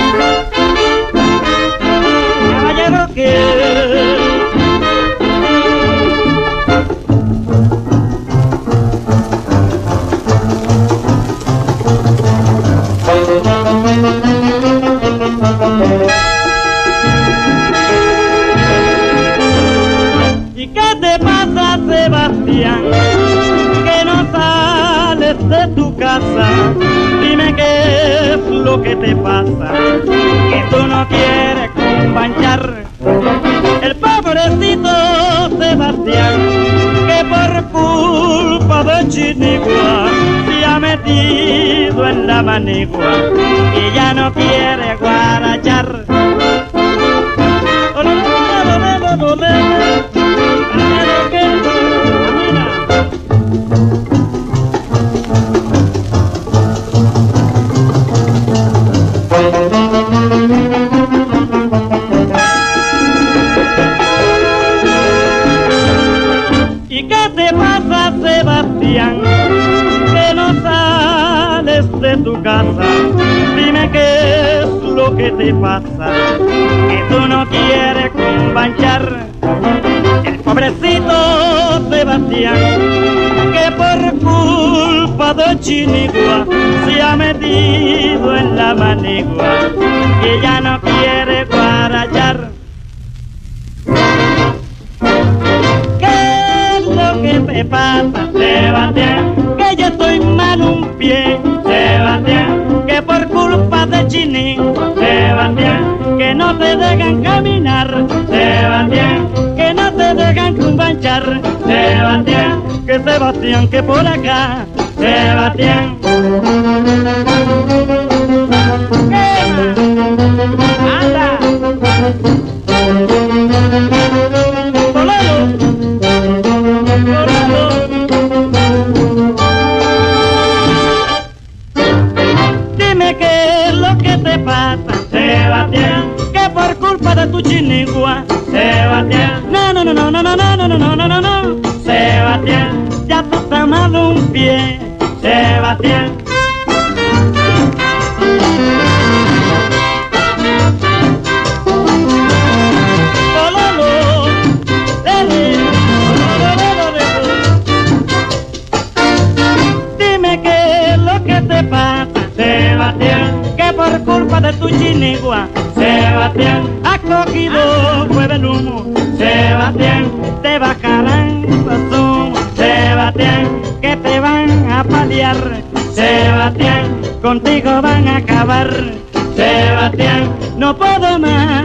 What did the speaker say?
caballero que ¿y qué te pasa, Sebastián? Que no sales de tu casa. Dime qué es lo que te pasa, que tú no quieres companchar. El pobrecito Sebastián, que por culpa de Chinigua se ha metido en la manigua y ya no quiere guarachar. ¿Y qué te pasa, Sebastián? Que no sales de tu casa. Dime qué es lo que te pasa, que tú no quieres companchar. El pobrecito Sebastián, que por culpa de Chinigua se ha metido en la manigua y ya no quiere guarachar. ¿Qué te pasa, Sebastián? Que yo estoy mal un pie, Sebastián, que por culpa de Chinigua, Sebastián, que no te dejan caminar, Sebastián, que no te dejan companchar, Sebastián, que por acá, Sebastián. ¡Anda! Dime qué es lo que te pasa, Sebastián, que por culpa de tu Chinigua, Sebastián, no, Sebastián, ya te has amado un pie, Sebastián. Dime qué es lo que te pasa, Sebastián, que por culpa de tu Chinigua, Sebastián, has cogido fuego el humo, Sebastián, te bajarán razón, Sebastián, que te van a paliar, Sebastián, contigo van a acabar, Sebastián, no puedo más.